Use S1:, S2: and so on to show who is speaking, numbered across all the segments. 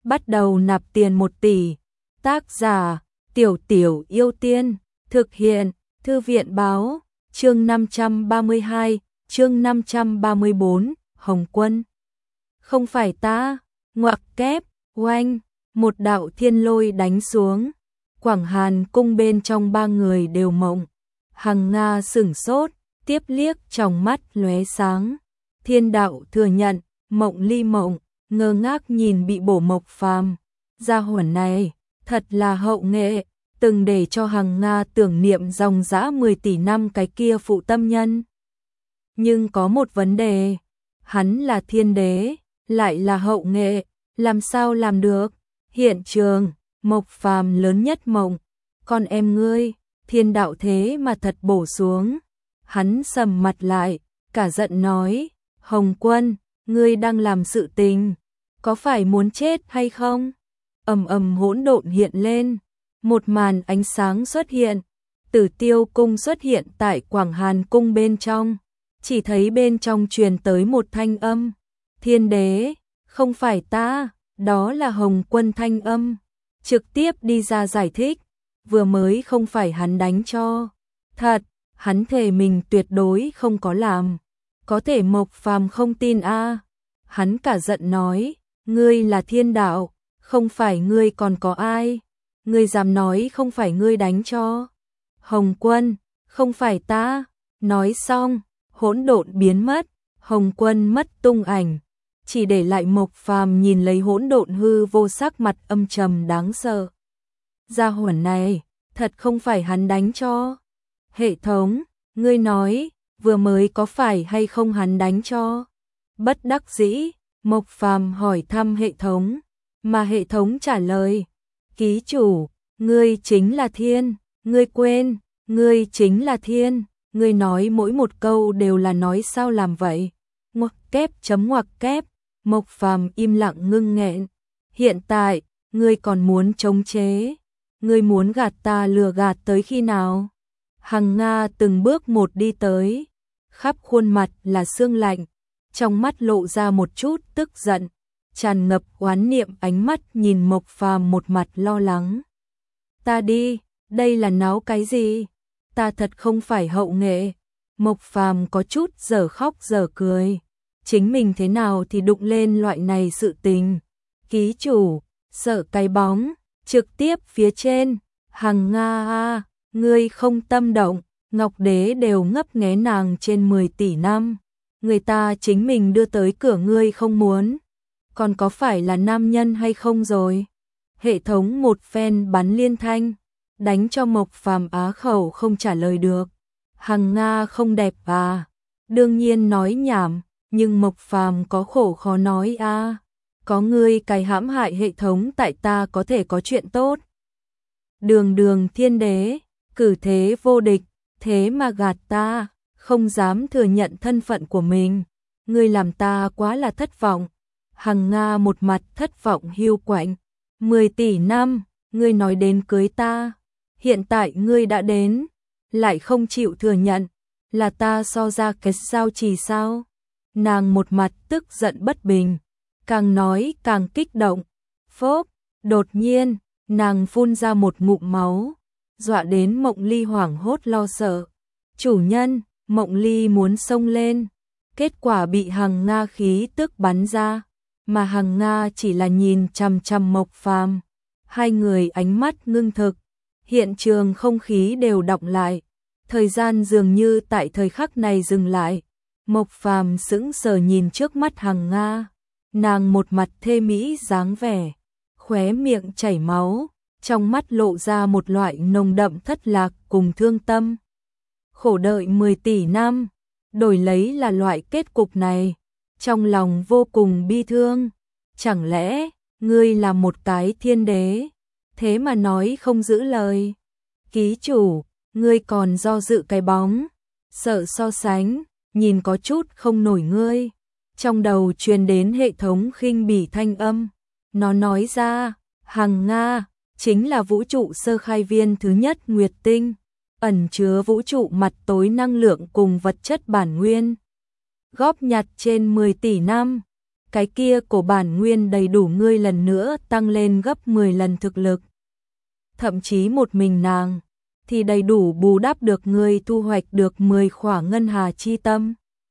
S1: bắt đầu nạp tiền 1 tỷ. Tác giả Tiểu Tiểu Yêu Tiên. Thực hiện Thư viện báo. Chương 532, chương 534, Hồng Quân. Không phải ta. Ngoặc kép, oanh, một đạo thiên lôi đánh xuống. Quảng Hàn cung bên trong 3 người đều mộng. Hằng Nga sửng sốt, tiếp liếc trong mắt lóe sáng. Thiên đạo thừa nhận, Mộng Ly mộng, ngơ ngác nhìn bị bổ Mộc Phàm. Gia hỏa này, thật là hậu nghệ, từng để cho Hằng Nga tưởng niệm dòng dã 10 tỷ năm cái kia phụ tâm nhân. Nhưng có một vấn đề, hắn là thiên đế, lại là hậu nghệ, làm sao làm được? Hiện trường, Mộc Phàm lớn nhất mộng, con em ngươi, thiên đạo thế mà thật bổ xuống. Hắn sầm mặt lại, cả giận nói, Hồng Quân, ngươi đang làm sự tình, có phải muốn chết hay không? Ầm ầm hỗn độn hiện lên, một màn ánh sáng xuất hiện, Tử Tiêu cung xuất hiện tại Quảng Hàn cung bên trong, chỉ thấy bên trong truyền tới một thanh âm, thiên đế, không phải ta, đó là Hồng Quân thanh âm, trực tiếp đi ra giải thích, vừa mới không phải hắn đánh cho, thật, hắn thề mình tuyệt đối không có làm, có thể Mộc Phàm không tin a, hắn cả giận nói, ngươi là thiên đạo, không phải ngươi còn có ai, ngươi dám nói không phải ngươi đánh cho, Hồng Quân, không phải ta, nói xong, hỗn độn biến mất, Hồng Quân mất tung ảnh, chỉ để lại Mộc Phàm nhìn lấy hỗn độn hư vô sắc mặt âm trầm đáng sợ. Gia hỏa này, thật không phải hắn đánh cho. Hệ thống, ngươi nói, vừa mới có phải hay không hắn đánh cho? Bất đắc dĩ, Mộc Phàm hỏi thăm hệ thống, mà hệ thống trả lời, ký chủ, ngươi chính là thiên, ngươi quên, ngươi chính là thiên, ngươi nói mỗi một câu đều là nói sao làm vậy? Ngoặc kép chấm ngoặc kép, Mộc Phàm im lặng ngưng nghẹn, hiện tại, ngươi còn muốn chống chế, ngươi muốn gạt ta lừa gạt tới khi nào? Hằng Nga từng bước một đi tới, khắp khuôn mặt là sương lạnh, trong mắt lộ ra một chút tức giận, tràn ngập oán niệm ánh mắt nhìn Mộc Phàm một mặt lo lắng. Ta đi, đây là náo cái gì? Ta thật không phải hậu nghệ. Mộc Phàm có chút giờ khóc giờ cười, chính mình thế nào thì đụng lên loại này sự tình. Ký chủ, sợ cái bóng, trực tiếp phía trên, Hằng Nga a, ngươi không tâm động, Ngọc Đế đều ngấp nghé nàng trên 10 tỷ năm, người ta chính mình đưa tới cửa ngươi không muốn, còn có phải là nam nhân hay không rồi? Hệ thống một phen bắn liên thanh, đánh cho Mộc Phàm á khẩu không trả lời được. Hằng Nga không đẹp à? Đương nhiên nói nhảm, nhưng Mộc Phàm có khổ khó nói a. Có ngươi cái hãm hại hệ thống tại ta có thể có chuyện tốt. Đường đường thiên đế, cử thế vô địch, thế mà gạt ta, không dám thừa nhận thân phận của mình. Ngươi làm ta quá là thất vọng. Hằng Nga một mặt thất vọng hiu quạnh. 10 tỷ năm, ngươi nói đến cưới ta. Hiện tại ngươi đã đến, lại không chịu thừa nhận, là ta so ra cái sao chỉ sao. Nàng một mặt tức giận bất bình, càng nói càng kích động. Phốp, đột nhiên, nàng phun ra một ngụm máu, dọa đến Mộng Ly hoảng hốt lo sợ. Chủ nhân, Mộng Ly muốn xông lên, kết quả bị Hằng Nga khí tức bắn ra, mà Hằng Nga chỉ là nhìn chằm chằm Mộc Phàm. Hai người ánh mắt ngưng thực, hiện trường không khí đều đọng lại, thời gian dường như tại thời khắc này dừng lại. Mộc Phàm sững sờ nhìn trước mắt Hằng Nga, nàng một mặt thê mỹ dáng vẻ, khóe miệng chảy máu, trong mắt lộ ra một loại nồng đậm thất lạc cùng thương tâm. Khổ đợi 10 tỷ năm, đổi lấy là loại kết cục này, trong lòng vô cùng bi thương. Chẳng lẽ, ngươi là một cái thiên đế, thế mà nói không giữ lời? Ký chủ, ngươi còn do dự cái bóng, sợ so sánh, nhìn có chút không nổi ngươi. Trong đầu truyền đến hệ thống khinh bỉ thanh âm, nó nói ra, Hằng Nga chính là vũ trụ sơ khai viên thứ nhất Nguyệt Tinh, ẩn chứa vũ trụ mặt tối năng lượng cùng vật chất bản nguyên, góp nhặt trên 10 tỷ năm, cái kia của bản nguyên đầy đủ ngươi lần nữa tăng lên gấp 10 lần thực lực. Thậm chí một mình nàng thì đầy đủ bù đắp được ngươi thu hoạch được 10 khỏa ngân hà chi tâm.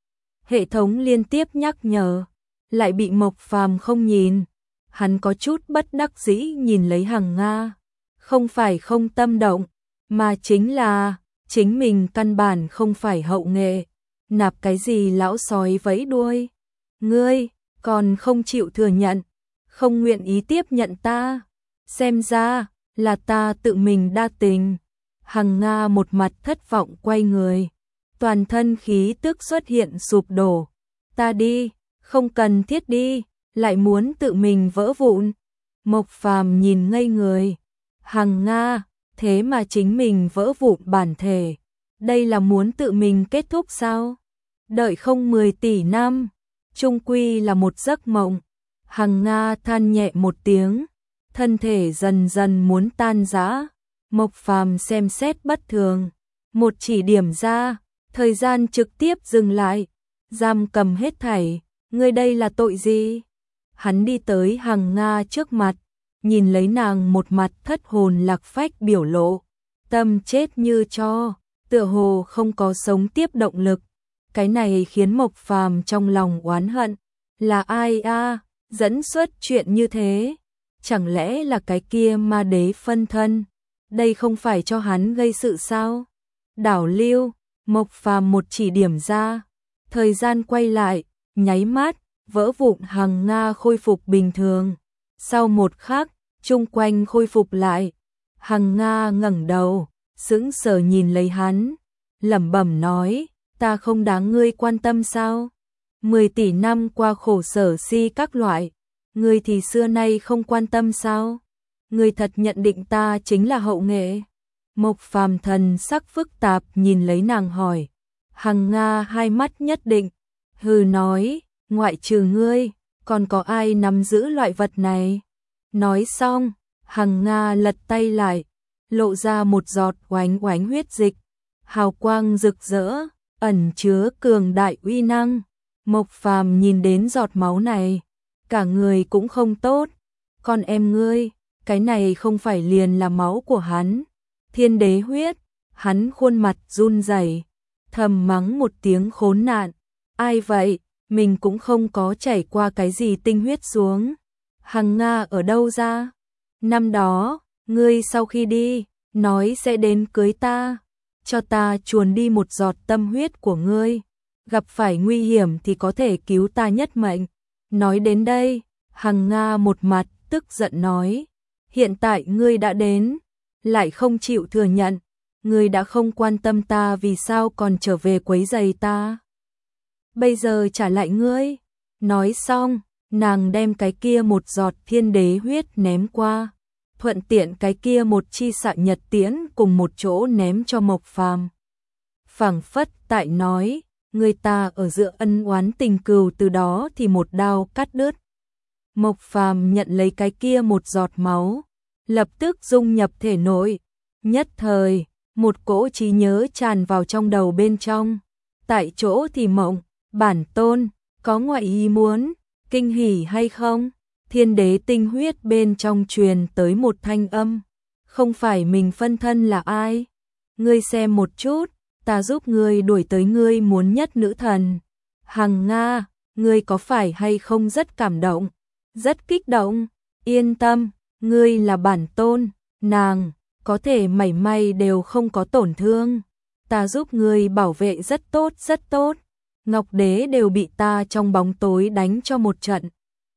S1: Hệ thống liên tiếp nhắc nhở, lại bị Mộc Phàm không nhìn. Hắn có chút bất đắc dĩ nhìn lấy Hằng Nga, không phải không tâm động, mà chính là chính mình căn bản không phải hậu nghệ, nạp cái gì lão sói vẫy đuôi. Ngươi còn không chịu thừa nhận, không nguyện ý tiếp nhận ta, xem ra là ta tự mình đa tình. Hằng Nga một mặt thất vọng quay người, toàn thân khí tức xuất hiện sụp đổ. Ta đi, không cần thiết đi, lại muốn tự mình vỡ vụn. Mộc Phàm nhìn ngây người. Hằng Nga, thế mà chính mình vỡ vụn bản thể. Đây là muốn tự mình kết thúc sao? Đợi không 10 tỷ năm, chung quy là một giấc mộng. Hằng Nga than nhẹ một tiếng, thân thể dần dần muốn tan rã. Mộc Phàm xem xét bất thường, một chỉ điểm ra, thời gian trực tiếp dừng lại, giam cầm hết thảy. Ngươi đây là tội gì? Hắn đi tới Hằng Nga trước mặt, nhìn lấy nàng một mặt thất hồn lạc phách biểu lộ, tâm chết như tro, tựa hồ không có sống tiếp động lực. Cái này khiến Mộc Phàm trong lòng oán hận, là ai a, dẫn xuất chuyện như thế? Chẳng lẽ là cái kia ma đế phân thân? Đây không phải cho hắn gây sự sao? Đảo lưu, Mộc Phàm một chỉ điểm ra, thời gian quay lại, nháy mắt, vỡ vụn. Hằng Nga khôi phục bình thường. Sau một khắc, chung quanh khôi phục lại. Hằng Nga ngẩng đầu, sững sờ nhìn lấy hắn, lẩm bẩm nói, ta không đáng ngươi quan tâm sao? 10 tỷ năm qua khổ sở si các loại, ngươi thì xưa nay không quan tâm sao? Ngươi thật nhận định ta chính là hậu nghệ? Mộc Phàm thần sắc phức tạp nhìn lấy nàng hỏi. Hằng Nga hai mắt nhất định, hừ nói, ngoại trừ ngươi, còn có ai nắm giữ loại vật này? Nói xong, Hằng Nga lật tay lại, lộ ra một giọt oánh oánh huyết dịch, hào quang rực rỡ, ẩn chứa cường đại uy năng. Mộc Phàm nhìn đến giọt máu này, cả người cũng không tốt. Con em ngươi, cái này không phải liền là máu của hắn, thiên đế huyết. Hắn khuôn mặt run rẩy, thầm mắng một tiếng khốn nạn. Ai vậy? Mình cũng không có chảy qua cái gì tinh huyết xuống. Hằng Nga ở đâu ra? Năm đó, ngươi sau khi đi, nói sẽ đến cưới ta, cho ta chuồn đi một giọt tâm huyết của ngươi, gặp phải nguy hiểm thì có thể cứu ta nhất mệnh. Nói đến đây, Hằng Nga một mặt tức giận nói, hiện tại ngươi đã đến, lại không chịu thừa nhận, ngươi đã không quan tâm ta, vì sao còn trở về quấy rầy ta? Bây giờ trả lại ngươi. Nói xong, nàng đem cái kia một giọt thiên đế huyết ném qua, thuận tiện cái kia một chi xạ nhật tiễn cùng một chỗ ném cho Mộc Phàm. Phảng phất tại nói, người ta ở giữa ân oán tình cừu từ đó thì một đao cắt đứt. Mộc Phàm nhận lấy cái kia một giọt máu, lập tức dung nhập thể nội, nhất thời, một cỗ trí nhớ tràn vào trong đầu bên trong. Tại chỗ thì mộng, bản tôn, có ngoại ý muốn, kinh hỉ hay không? Thiên đế tinh huyết bên trong truyền tới một thanh âm, không phải mình phân thân là ai? Ngươi xem một chút, ta giúp ngươi đuổi tới ngươi muốn nhất nữ thần. Hằng Nga, ngươi có phải hay không rất cảm động, rất kích động? Yên tâm, ngươi là bản tôn, nàng có thể mảy may đều không có tổn thương. Ta giúp ngươi bảo vệ rất tốt rất tốt. Ngọc Đế đều bị ta trong bóng tối đánh cho một trận.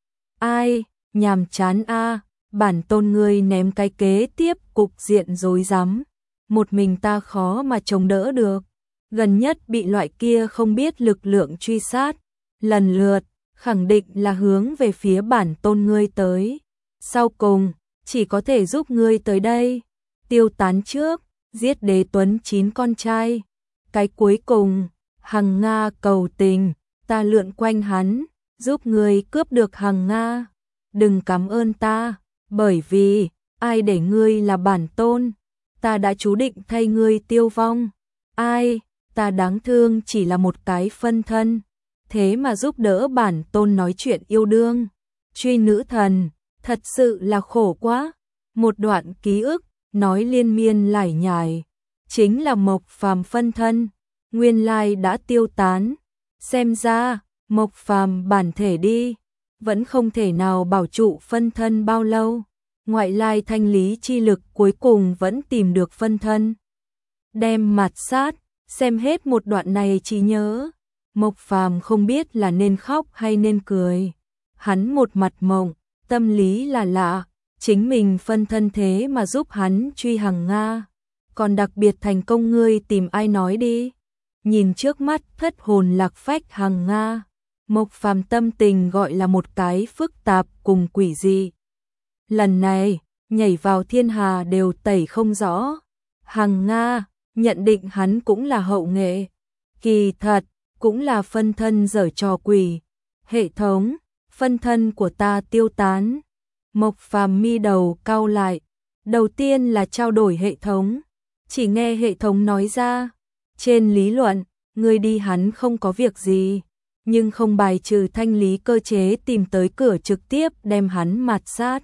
S1: Ai, nhàm chán a, bản tôn ngươi ném cái kế tiếp cục diện rối rắm, một mình ta khó mà chống đỡ được. Gần nhất bị loại kia không biết lực lượng truy sát, lần lượt, khẳng định là hướng về phía bản tôn ngươi tới. Sau cùng, chỉ có thể giúp ngươi tới đây, tiêu tán trước, giết Đế Tuấn 9 con trai. Cái cuối cùng, Hằng Nga cầu tình, ta lượn quanh hắn, giúp ngươi cướp được Hằng Nga. Đừng cảm ơn ta, bởi vì, ai để ngươi là bản tôn, ta đã chú định thay ngươi tiêu vong. Ai, ta đáng thương chỉ là một cái phân thân, thế mà giúp đỡ bản tôn nói chuyện yêu đương, truy nữ thần, thật sự là khổ quá. Một đoạn ký ức, nói liên miên lải nhải, chính là Mộc Phàm phân thân, nguyên lai đã tiêu tán. Xem ra, Mộc Phàm bản thể đi, vẫn không thể nào bảo trụ phân thân bao lâu. Ngoại lai thanh lý chi lực cuối cùng vẫn tìm được phân thân. Đem mạt sát, xem hết một đoạn này chỉ nhớ. Mộc Phàm không biết là nên khóc hay nên cười. Hắn một mặt mộng, tâm lý là lạ, chính mình phân thân thế mà giúp hắn truy Hằng Nga. Còn đặc biệt thành công, ngươi tìm ai nói đi. Nhìn trước mắt thất hồn lạc phách Hằng Nga, Mộc Phàm tâm tình gọi là một cái phức tạp cùng quỷ dị. Lần này, nhảy vào thiên hà đều tẩy không rõ. Hằng Nga, nhận định hắn cũng là hậu nghệ. Kỳ thật, cũng là phân thân giở trò quỷ. Hệ thống, phân thân của ta tiêu tán. Mộc Phàm mi đầu cau lại. Đầu tiên là trao đổi hệ thống. Chỉ nghe hệ thống nói ra. Trên lý luận, người đi hắn không có việc gì. Nhưng không bài trừ thanh lý cơ chế tìm tới cửa trực tiếp đem hắn mạt sát.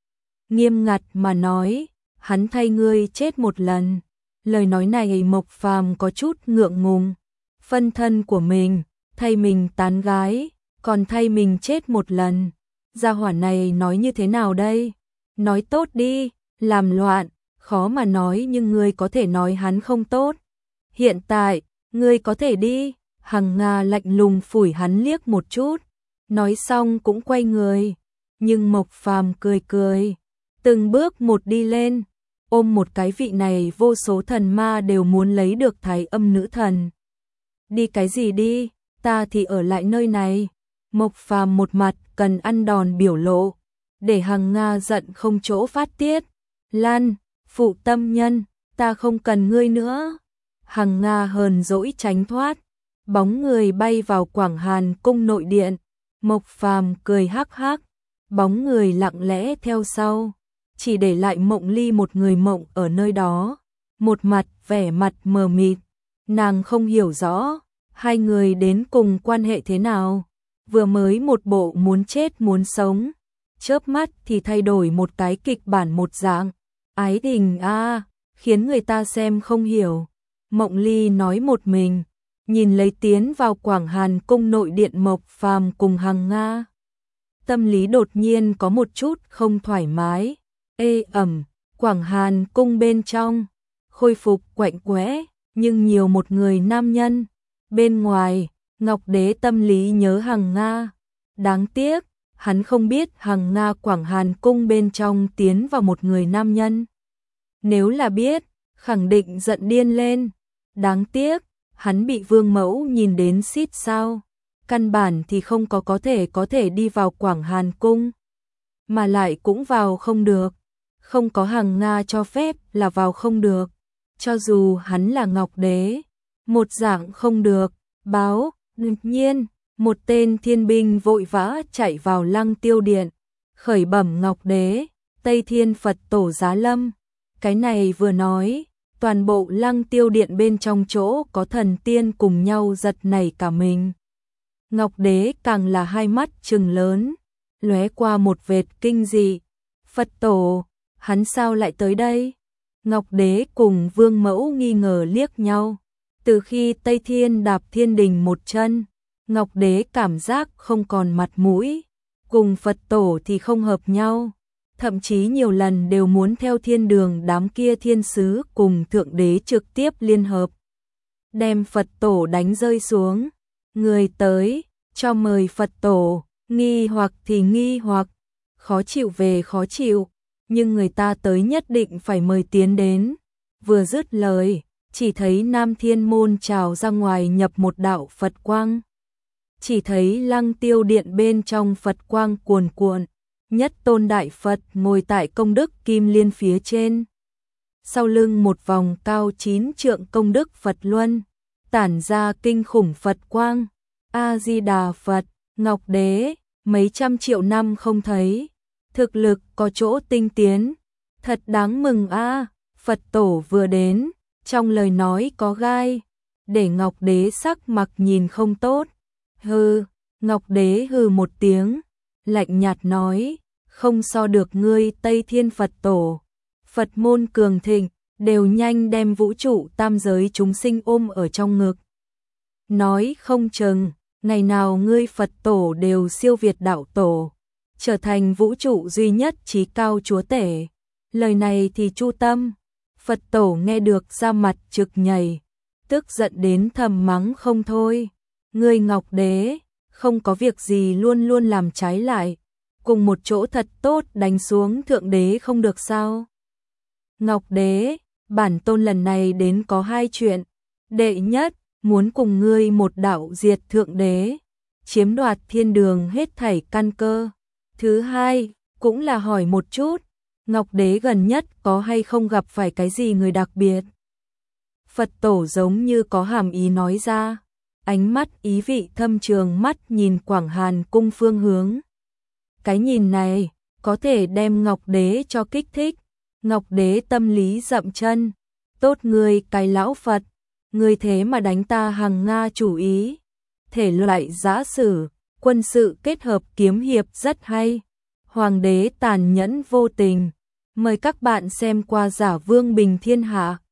S1: Nghiêm ngặt mà nói, hắn thay ngươi chết một lần. Lời nói này Mộc Phàm có chút ngượng ngùng. Phân thân của mình, thay mình tán gái, còn thay mình chết một lần. Gia hỏa này nói như thế nào đây? Nói tốt đi, làm loạn, khó mà nói, nhưng ngươi có thể nói hắn không tốt. Hiện tại, ngươi có thể đi. Hằng Nga lạnh lùng phủi hắn liếc một chút, nói xong cũng quay người. Nhưng Mộc Phàm cười cười, từng bước một đi lên, ôm một cái vị này vô số thần ma đều muốn lấy được Thái Âm nữ thần. Đi cái gì đi, ta thì ở lại nơi này. Mộc Phàm một mặt cần ăn đòn biểu lộ, để Hằng Nga giận không chỗ phát tiết. Lan, phụ tâm nhân, ta không cần ngươi nữa. Hằng Nga hờn dỗi tránh thoát, bóng người bay vào Quảng Hàn cung nội điện. Mộc Phàm cười hắc hắc, bóng người lặng lẽ theo sau, chỉ để lại Mộng Ly một người mộng ở nơi đó, một mặt vẻ mặt mờ mịt. Nàng không hiểu rõ hai người đến cùng quan hệ thế nào, vừa mới một bộ muốn chết muốn sống, chớp mắt thì thay đổi một cái kịch bản một dạng. Ái tình a, khiến người ta xem không hiểu. Mộng Ly nói một mình, nhìn lấy tiến vào Quảng Hàn cung nội điện Mộc Phàm cùng Hằng Nga. Tâm lý đột nhiên có một chút không thoải mái. Ê ẩm, Quảng Hàn cung bên trong khôi phục quạnh quẽ, nhưng nhiều một người nam nhân. Bên ngoài, Ngọc Đế tâm lý nhớ Hằng Nga. Đáng tiếc, hắn không biết Hằng Nga Quảng Hàn cung bên trong tiến vào một người nam nhân. Nếu là biết, khẳng định giận điên lên. Đáng tiếc, hắn bị Vương Mẫu nhìn đến xít sao. Căn bản thì không có thể đi vào Quảng Hàn cung, mà lại cũng vào không được. Không có Hằng Nga cho phép là vào không được. Cho dù hắn là Ngọc Đế, một dạng không được. Báo, đột nhiên, một tên thiên binh vội vã chạy vào Lăng Tiêu Điện, khởi bẩm Ngọc Đế, Tây Thiên Phật Tổ giá lâm. Cái này vừa nói, toàn bộ Lăng Tiêu Điện bên trong chỗ có thần tiên cùng nhau giật nảy cả mình. Ngọc Đế càng là hai mắt trừng lớn, lóe qua một vệt kinh dị. Phật Tổ, hắn sao lại tới đây? Ngọc Đế cùng Vương Mẫu nghi ngờ liếc nhau. Từ khi Tây Thiên đạp thiên đình một chân, Ngọc Đế cảm giác không còn mặt mũi, cùng Phật Tổ thì không hợp nhau, thậm chí nhiều lần đều muốn theo thiên đường đám kia thiên sứ cùng Thượng Đế trực tiếp liên hợp, đem Phật Tổ đánh rơi xuống. Người tới, cho mời Phật Tổ, nghi hoặc thì nghi hoặc, khó chịu về khó chịu, nhưng người ta tới nhất định phải mời tiến đến. Vừa dứt lời, chỉ thấy Nam Thiên môn trào ra ngoài nhập một đạo Phật quang. Chỉ thấy Lăng Tiêu Điện bên trong Phật quang cuồn cuộn, nhất tôn đại Phật ngồi tại công đức kim liên phía trên. Sau lưng một vòng cao 9 trượng công đức Phật luân, tản ra kinh khủng Phật quang. A-di-đà Phật, Ngọc Đế, mấy trăm triệu năm không thấy, thực lực có chỗ tinh tiến, thật đáng mừng a. Phật Tổ vừa đến, trong lời nói có gai, để Ngọc Đế sắc mặt nhìn không tốt. Hừ, Ngọc Đế hừ một tiếng, lạnh nhạt nói, không so được ngươi Tây Thiên Phật Tổ. Phật môn cường thịnh, đều nhanh đem vũ trụ tam giới chúng sinh ôm ở trong ngực. Nói không chừng, ngày nào ngươi Phật Tổ đều siêu việt đạo tổ, trở thành vũ trụ duy nhất chí cao chúa tể. Lời này thì Chu Tâm, Phật Tổ nghe được ra mặt trực nhảy, tức giận đến thầm mắng không thôi. Ngươi Ngọc Đế, không có việc gì luôn luôn làm trái lại, cùng một chỗ thật tốt đánh xuống Thượng Đế không được sao? Ngọc Đế, bản tôn lần này đến có hai chuyện. Đệ nhất, muốn cùng ngươi một đạo diệt Thượng Đế, chiếm đoạt thiên đường hết thảy căn cơ. Thứ hai, cũng là hỏi một chút, Ngọc Đế gần nhất có hay không gặp phải cái gì người đặc biệt? Phật Tổ giống như có hàm ý nói ra, ánh mắt ý vị thâm trường mắt nhìn Quảng Hàn cung phương hướng. Cái nhìn này, có thể đem Ngọc Đế cho kích thích. Ngọc Đế tâm lý dậm chân, tốt ngươi cái lão Phật, ngươi thế mà đánh ta hàng Nga chủ ý. Thể loại giã sử, quân sự kết hợp kiếm hiệp rất hay. Hoàng đế tàn nhẫn vô tình. Mời các bạn xem qua Giả Vương Bình Thiên Hạ.